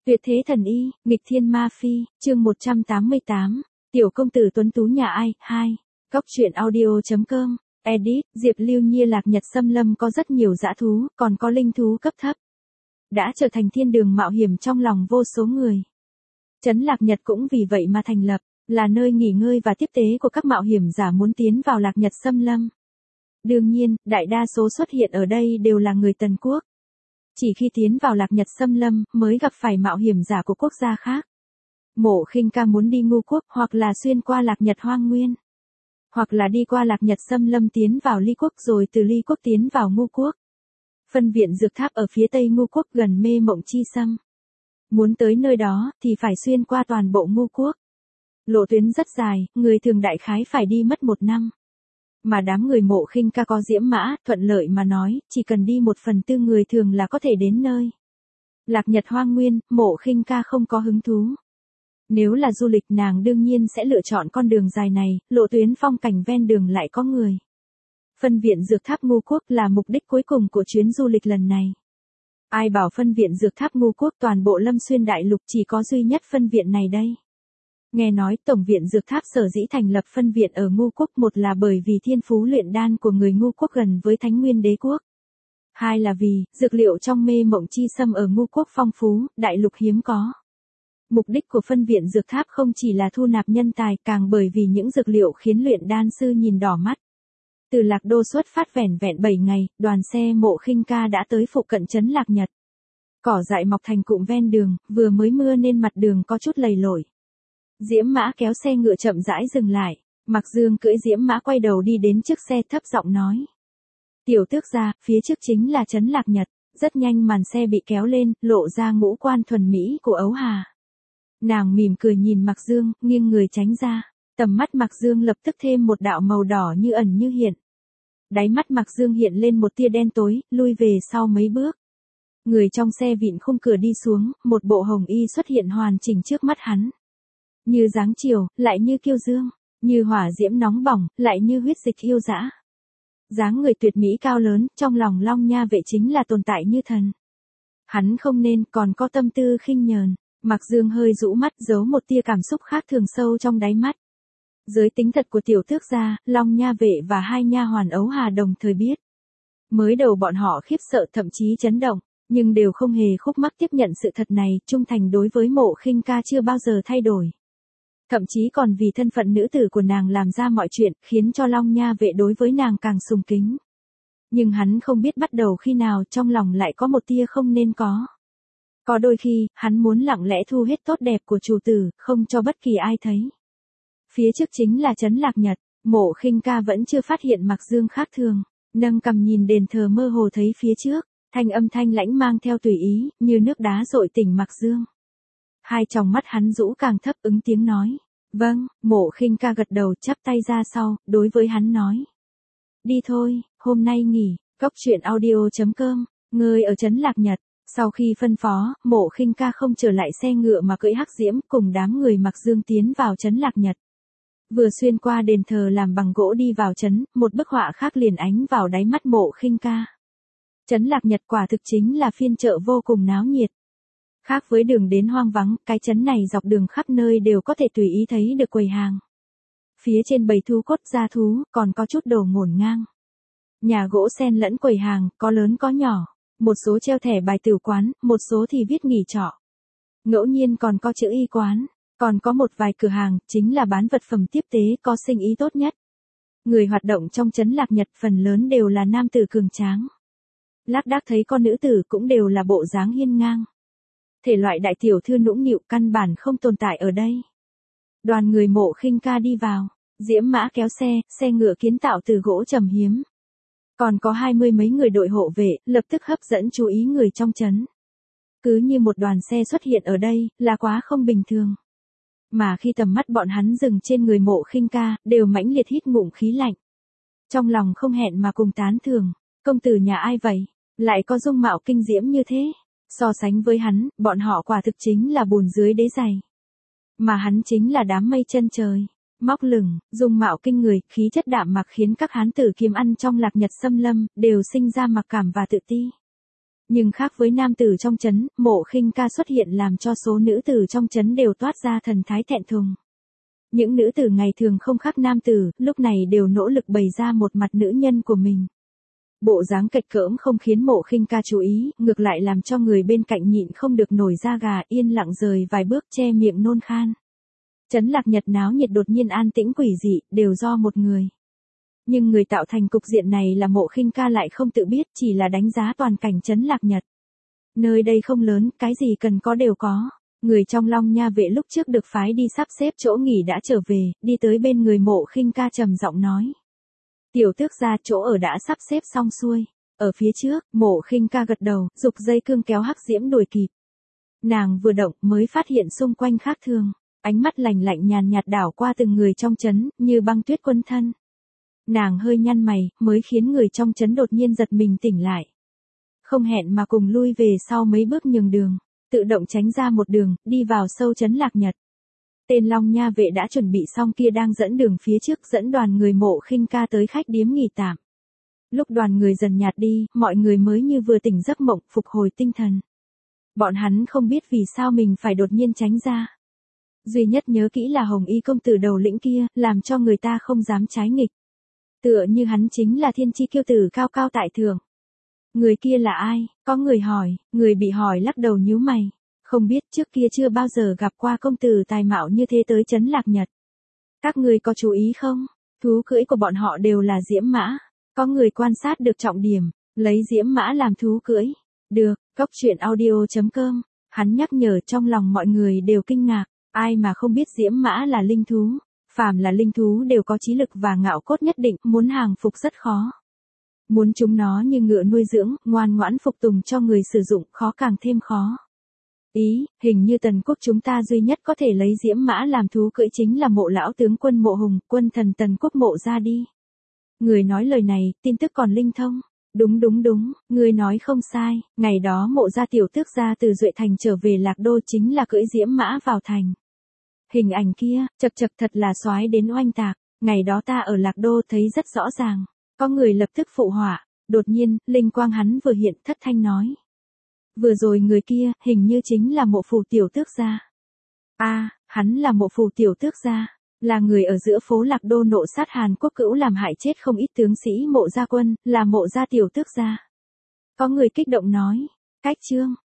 Tuyệt thế thần y, nghịch thiên ma phi, chương 188, tiểu công tử tuấn tú nhà ai, 2, góc truyện audio.com, edit, Diệp Lưu Nhiên Lạc Nhật xâm lâm có rất nhiều dã thú, còn có linh thú cấp thấp. Đã trở thành thiên đường mạo hiểm trong lòng vô số người. Trấn Lạc Nhật cũng vì vậy mà thành lập, là nơi nghỉ ngơi và tiếp tế của các mạo hiểm giả muốn tiến vào Lạc Nhật xâm lâm. Đương nhiên, đại đa số xuất hiện ở đây đều là người Tần Quốc. Chỉ khi tiến vào Lạc Nhật xâm lâm mới gặp phải mạo hiểm giả của quốc gia khác. Mộ Khinh Ca muốn đi Ngưu Quốc hoặc là xuyên qua Lạc Nhật hoang nguyên. Hoặc là đi qua Lạc Nhật xâm lâm tiến vào Ly Quốc rồi từ Ly Quốc tiến vào Ngưu Quốc. Phân viện dược tháp ở phía tây Ngưu Quốc gần Mê Mộng Chi Sâm. Muốn tới nơi đó thì phải xuyên qua toàn bộ Ngưu Quốc. Lộ tuyến rất dài, người thường đại khái phải đi mất 1 năm. Mà đám người Mộ Khinh Ca có diễm mã, thuận lợi mà nói, chỉ cần đi 1/4 người thường là có thể đến nơi. Lạc Nhật hoang nguyên, Mộ Khinh Ca không có hứng thú. Nếu là du lịch nàng đương nhiên sẽ lựa chọn con đường dài này, lộ tuyến phong cảnh ven đường lại có người. Phân viện dược tháp Ngưu Quốc là mục đích cuối cùng của chuyến du lịch lần này. Ai bảo phân viện dược tháp Ngưu Quốc toàn bộ Lâm Xuyên đại lục chỉ có duy nhất phân viện này đây. Nghe nói Tổng viện Dược Tháp sở dĩ thành lập phân viện ở Ngưu Quốc, một là bởi vì thiên phú luyện đan của người Ngưu Quốc gần với Thánh Nguyên Đế Quốc. Hai là vì, dược liệu trong Mê Mộng Chi Sâm ở Ngưu Quốc phong phú, đại lục hiếm có. Mục đích của phân viện Dược Tháp không chỉ là thu nạp nhân tài, càng bởi vì những dược liệu khiến luyện đan sư nhìn đỏ mắt. Từ Lạc Đô xuất phát vẻn 7 ngày, đoàn xe Mộ Khinh Ca đã tới phụ cận trấn Lạc Nhật. Cỏ dại mọc thành cụm ven đường, vừa mới mưa nên mặt đường có chút lầy lội. Diễm Mã kéo xe ngựa chậm rãi dừng lại, Mạc Dương cưỡi Diễm Mã quay đầu đi đến trước xe thấp giọng nói. Tiểu tước gia, phía trước chính là trấn Lạc Nhật, rất nhanh màn xe bị kéo lên, lộ ra ngũ quan thuần mỹ của Ấu Hà. Nàng mỉm cười nhìn Mạc Dương, nghiêng người tránh ra, tầm mắt Mạc Dương lập tức thêm một đạo màu đỏ như ẩn như hiện. Đáy mắt Mạc Dương hiện lên một tia đen tối, lui về sau mấy bước. Người trong xe vịn khung cửa đi xuống, một bộ hồng y xuất hiện hoàn chỉnh trước mắt hắn. Như dáng chiều, lại như kiêu dương, như hỏa diễm nóng bỏng, lại như huyết dịch yêu dã. Dáng người tuyệt mỹ cao lớn, trong lòng Long Nha Vệ chính là tồn tại như thần. Hắn không nên còn có tâm tư khinh nhờn, Mạc Dương hơi rũ mắt giấu một tia cảm xúc khác thường sâu trong đáy mắt. Giới tính thật của tiểu tước gia, Long Nha Vệ và hai nha hoàn Ấu Hà đồng thời biết. Mới đầu bọn họ khiếp sợ thậm chí chấn động, nhưng đều không hề khúc mắc tiếp nhận sự thật này, trung thành đối với Mộ Khinh Ca chưa bao giờ thay đổi. Thậm chí còn vì thân phận nữ tử của nàng làm ra mọi chuyện, khiến cho Long Nha Vệ đối với nàng càng sùng kính. Nhưng hắn không biết bắt đầu khi nào trong lòng lại có một tia không nên có. Có đôi khi, hắn muốn lặng lẽ thu hết tốt đẹp của chủ tử, không cho bất kỳ ai thấy. Phía trước chính là trấn Lạc Nhật, Mộ Khinh Ca vẫn chưa phát hiện Mạc Dương khác thường, nâng cằm nhìn đền thờ mơ hồ thấy phía trước, thanh âm thanh lãnh mang theo tùy ý, như nước đá dội tỉnh Mạc Dương. Hai tròng mắt hắn rũ càng thấp ứng tiếng nói. Vâng, Mộ Khinh Ca gật đầu chắp tay ra sau, đối với hắn nói. Đi thôi, hôm nay nghỉ, góc truyện audio.com, người ở trấn Lạc Nhật. Sau khi phân phó, Mộ Khinh Ca không trở lại xe ngựa mà cưỡi hắc diễm cùng đám người Mạc Dương tiến vào trấn Lạc Nhật. Vừa xuyên qua đền thờ làm bằng gỗ đi vào trấn, một bức họa khác liền ánh vào đáy mắt Mộ Khinh Ca. Trấn Lạc Nhật quả thực chính là phiên chợ vô cùng náo nhiệt. Khác với đường đến hoang vắng, cái trấn này dọc đường khắp nơi đều có thể tùy ý thấy được quầy hàng. Phía trên bầy thú cốt gia thú, còn có chút đồ ngổn ngang. Nhà gỗ xen lẫn quầy hàng, có lớn có nhỏ. Một số treo thẻ bài tử quán, một số thì viết nghỉ trọ. Ngẫu nhiên còn có chữ y quán, còn có một vài cửa hàng, chính là bán vật phẩm tiếp tế có sinh ý tốt nhất. Người hoạt động trong trấn Lạc Nhật phần lớn đều là nam tử cường tráng. Lác đác thấy con nữ tử cũng đều là bộ dáng hiên ngang. Thể loại đại tiểu thư nũng nịu căn bản không tồn tại ở đây. Đoàn người Mộ Khinh Ca đi vào, Diễm Mã kéo xe ngựa kiến tạo từ gỗ trầm hiếm. Còn có 20 mấy người đội hộ vệ, lập tức hấp dẫn chú ý người trong trấn. Cứ như một đoàn xe xuất hiện ở đây, là quá không bình thường. Mà khi tầm mắt bọn hắn dừng trên người Mộ Khinh Ca, đều mãnh liệt hít ngụm khí lạnh. Trong lòng không hẹn mà cùng tán thưởng, công tử nhà ai vậy, lại có dung mạo kinh diễm như thế. So sánh với hắn, bọn họ quả thực chính là bùn dưới đế giày. Mà hắn chính là đám mây chân trời. Móc lửng, dung mạo kinh người, khí chất đạm mạc khiến các hán tử kiếm ăn trong Lạc Nhật xâm lâm, đều sinh ra mặc cảm và tự ti. Nhưng khác với nam tử trong trấn, Mộ Khinh Ca xuất hiện làm cho số nữ tử trong trấn đều toát ra thần thái thẹn thùng. Những nữ tử ngày thường không khác nam tử, lúc này đều nỗ lực bày ra một mặt nữ nhân của mình. Bộ dáng kệch cỡm không khiến Mộ Khinh Ca chú ý, ngược lại làm cho người bên cạnh nhịn không được nổi da gà, yên lặng rời vài bước che miệng nôn khan. Trấn Lạc Nhật náo nhiệt đột nhiên an tĩnh quỷ dị, đều do một người. Nhưng người tạo thành cục diện này là Mộ Khinh Ca lại không tự biết, chỉ là đánh giá toàn cảnh Trấn Lạc Nhật. Nơi đây không lớn, cái gì cần có đều có. Người trong Long Nha vệ lúc trước được phái đi sắp xếp chỗ nghỉ đã trở về, đi tới bên người Mộ Khinh Ca trầm giọng nói. Tiểu tước gia chỗ ở đã sắp xếp xong xuôi. Ở phía trước, Mộ Khinh Ca gật đầu, giục dây cương kéo Hắc Diễm đuổi kịp. Nàng vừa động mới phát hiện xung quanh khác thường. Ánh mắt lạnh lạnh nhàn nhạt đảo qua từng người trong trấn, như băng tuyết quân thân. Nàng hơi nhăn mày, mới khiến người trong trấn đột nhiên giật mình tỉnh lại. Không hẹn mà cùng lui về sau mấy bước nhường đường, tự động tránh ra một đường, đi vào sâu trấn Lạc Nhật. Tên Long Nha vệ đã chuẩn bị xong kia đang dẫn đường phía trước dẫn đoàn người Mộ Khinh Ca tới khách điếm nghỉ tạm. Lúc đoàn người dần nhạt đi, mọi người mới như vừa tỉnh giấc mộng, phục hồi tinh thần. Bọn hắn không biết vì sao mình phải đột nhiên tránh ra. Duy nhất nhớ kỹ là Hồng Y công tử đầu lĩnh kia, làm cho người ta không dám trái nghịch. Tựa như hắn chính là thiên chi kiêu tử cao cao tại thượng. Người kia là ai? Có người hỏi, người bị hỏi lắc đầu nhíu mày. Không biết, trước kia chưa bao giờ gặp qua công tử tài mạo như thế tới Trấn Lạc Nhật. Các người có chú ý không? Thú cưỡi của bọn họ đều là diễm mã. Có người quan sát được trọng điểm, lấy diễm mã làm thú cưỡi. Được, Góc Truyện Audio.com. Hắn nhắc nhở trong lòng mọi người đều kinh ngạc. Ai mà không biết diễm mã là linh thú. Phàm là linh thú đều có trí lực và ngạo cốt nhất định, muốn hàng phục rất khó. Muốn chúng nó như ngựa nuôi dưỡng, ngoan ngoãn phục tùng cho người sử dụng, khó càng thêm khó. Hình như Tần quốc chúng ta duy nhất có thể lấy diễm mã làm thú cưỡi chính là Mộ lão tướng quân Mộ Hùng, quân thần Tần quốc Mộ ra đi. Người nói lời này, tin tức còn linh thông. Đúng, người nói không sai, ngày đó Mộ gia tiểu tước gia từ Duệ Thành trở về Lạc Đô chính là cưỡi diễm mã vào thành. Hình ảnh kia, chật thật là soái đến oanh tạc, ngày đó ta ở Lạc Đô thấy rất rõ ràng. Có người lập tức phụ họa, đột nhiên, linh quang hắn vừa hiện thất thanh nói. Vừa rồi người kia, hình như chính là Mộ phủ tiểu tước gia. Hắn là Mộ phủ tiểu tước gia, là người ở giữa phố Lạc Đô nộ sát Hàn Quốc cữu làm hại chết không ít tướng sĩ Mộ gia quân, là Mộ gia tiểu tước gia. Có người kích động nói, cách chương.